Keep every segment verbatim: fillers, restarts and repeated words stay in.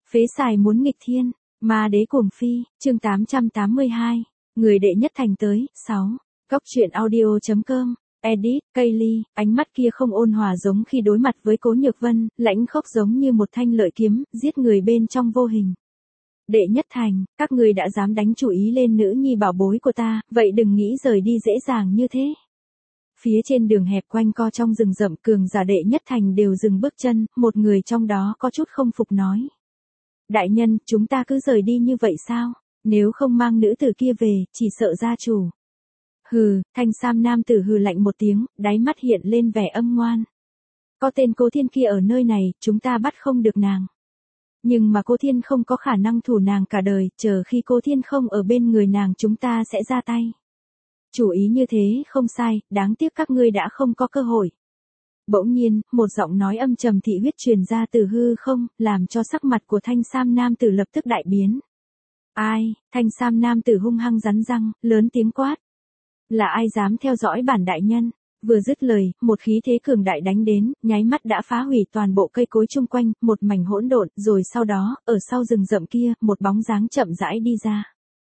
Phế xài muốn nghịch thiên, ma đế cuồng phi, chương tám trăm tám mươi hai, người đệ nhất thành tới, sáu. Góc truyện audio.com, edit, Kaylee, ánh mắt kia không ôn hòa giống khi đối mặt với Cố Nhược Vân, lãnh khốc giống như một thanh lợi kiếm, giết người bên trong vô hình. Đệ nhất thành, các người đã dám đánh chủ ý lên nữ nhi bảo bối của ta, vậy đừng nghĩ rời đi dễ dàng như thế. Phía trên đường hẹp quanh co trong rừng rậm, cường giả đệ nhất thành đều dừng bước chân, một người trong đó có chút không phục nói. Đại nhân, chúng ta cứ rời đi như vậy sao? Nếu không mang nữ tử kia về, chỉ sợ gia chủ. Hừ, thanh sam nam tử hừ lạnh một tiếng, đáy mắt hiện lên vẻ âm ngoan. Có tên Cố Thiên kia ở nơi này, chúng ta bắt không được nàng. Nhưng mà Cố Thiên không có khả năng thủ nàng cả đời, chờ khi Cố Thiên không ở bên người nàng chúng ta sẽ ra tay. Chủ ý như thế không sai, đáng tiếc các ngươi đã không có cơ hội. Bỗng nhiên, một giọng nói âm trầm thị huyết truyền ra từ hư không, làm cho sắc mặt của thanh sam nam tử lập tức đại biến. Ai? Thanh sam nam tử hung hăng rắn răng, lớn tiếng quát. Là ai dám theo dõi bản đại nhân? Vừa dứt lời, một khí thế cường đại đánh đến, nháy mắt đã phá hủy toàn bộ cây cối chung quanh, một mảnh hỗn độn, rồi sau đó, ở sau rừng rậm kia, một bóng dáng chậm rãi đi ra.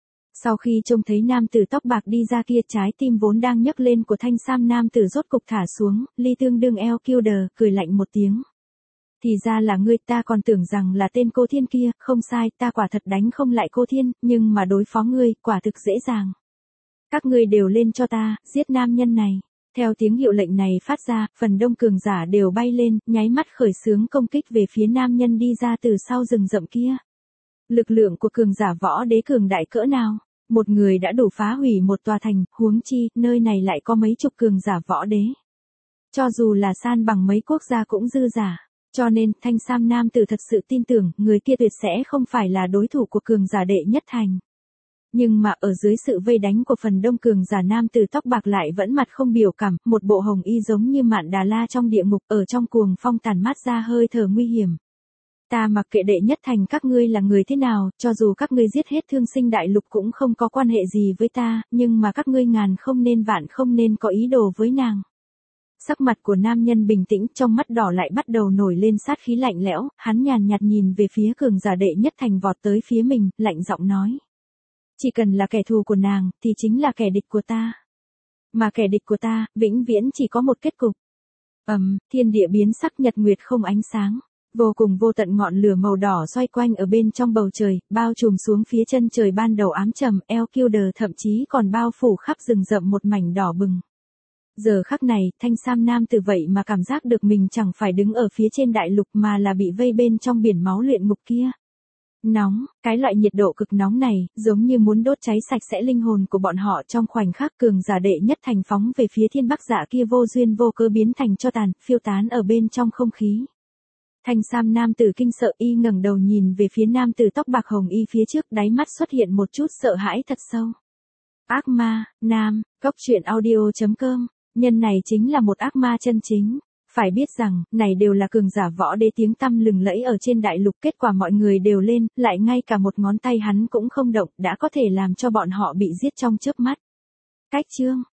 Sau khi trông thấy nam tử tóc bạc đi ra kia, trái tim vốn đang nhấc lên của thanh sam nam tử rốt cục thả xuống, ly tương đương eo kiêu đờ, cười lạnh một tiếng. Thì ra là ngươi, ta còn tưởng rằng là tên Cố Thiên kia, không sai, ta quả thật đánh không lại Cố Thiên, nhưng mà đối phó ngươi, quả thực dễ dàng. Các ngươi đều lên cho ta, giết nam nhân này. Theo tiếng hiệu lệnh này phát ra, phần đông cường giả đều bay lên, nháy mắt khởi xướng công kích về phía nam nhân đi ra từ sau rừng rậm kia. Lực lượng của cường giả võ đế cường đại cỡ nào? Một người đã đủ phá hủy một tòa thành, huống chi, nơi này lại có mấy chục cường giả võ đế. Cho dù là san bằng mấy quốc gia cũng dư giả. Cho nên, thanh sam nam tử thật sự tin tưởng, người kia tuyệt sẽ không phải là đối thủ của cường giả đệ nhất thành. Nhưng mà ở dưới sự vây đánh của phần đông cường giả nam tử tóc bạc lại vẫn mặt không biểu cảm, một bộ hồng y giống như Mạn Đà La trong địa ngục, ở trong cuồng phong tàn mát ra hơi thở nguy hiểm. Ta mặc kệ đệ nhất thành các ngươi là người thế nào, cho dù các ngươi giết hết thương sinh đại lục cũng không có quan hệ gì với ta, nhưng mà các ngươi ngàn không nên vạn không nên có ý đồ với nàng. Sắc mặt của nam nhân bình tĩnh, trong mắt đỏ lại bắt đầu nổi lên sát khí lạnh lẽo, hắn nhàn nhạt nhìn về phía cường giả đệ nhất thành vọt tới phía mình, lạnh giọng nói. Chỉ cần là kẻ thù của nàng, thì chính là kẻ địch của ta. Mà kẻ địch của ta, vĩnh viễn chỉ có một kết cục. Ầm, um, thiên địa biến sắc, nhật nguyệt không ánh sáng. Vô cùng vô tận ngọn lửa màu đỏ xoay quanh ở bên trong bầu trời, bao trùm xuống phía chân trời ban đầu ám trầm, eo kiêu đờ, thậm chí còn bao phủ khắp rừng rậm một mảnh đỏ bừng. Giờ khắc này, thanh sam nam tử vậy mà cảm giác được mình chẳng phải đứng ở phía trên đại lục mà là bị vây bên trong biển máu luyện ngục kia. Nóng, cái loại nhiệt độ cực nóng này, giống như muốn đốt cháy sạch sẽ linh hồn của bọn họ. Trong khoảnh khắc, cường giả đệ nhất thành phóng về phía thiên bắc dạ kia vô duyên vô cớ biến thành tro tàn, phiêu tán ở bên trong không khí. Thanh sam nam tử kinh sợ, y ngẩng đầu nhìn về phía nam tử tóc bạc hồng y phía trước, đáy mắt xuất hiện một chút sợ hãi thật sâu. Ác ma, nam, góc truyện audio.com, nhân này chính là một ác ma chân chính. Phải biết rằng, này đều là cường giả võ đế tiếng tăm lừng lẫy ở trên đại lục, kết quả mọi người đều lên, lại ngay cả một ngón tay hắn cũng không động, đã có thể làm cho bọn họ bị giết trong chớp mắt. Cách chương,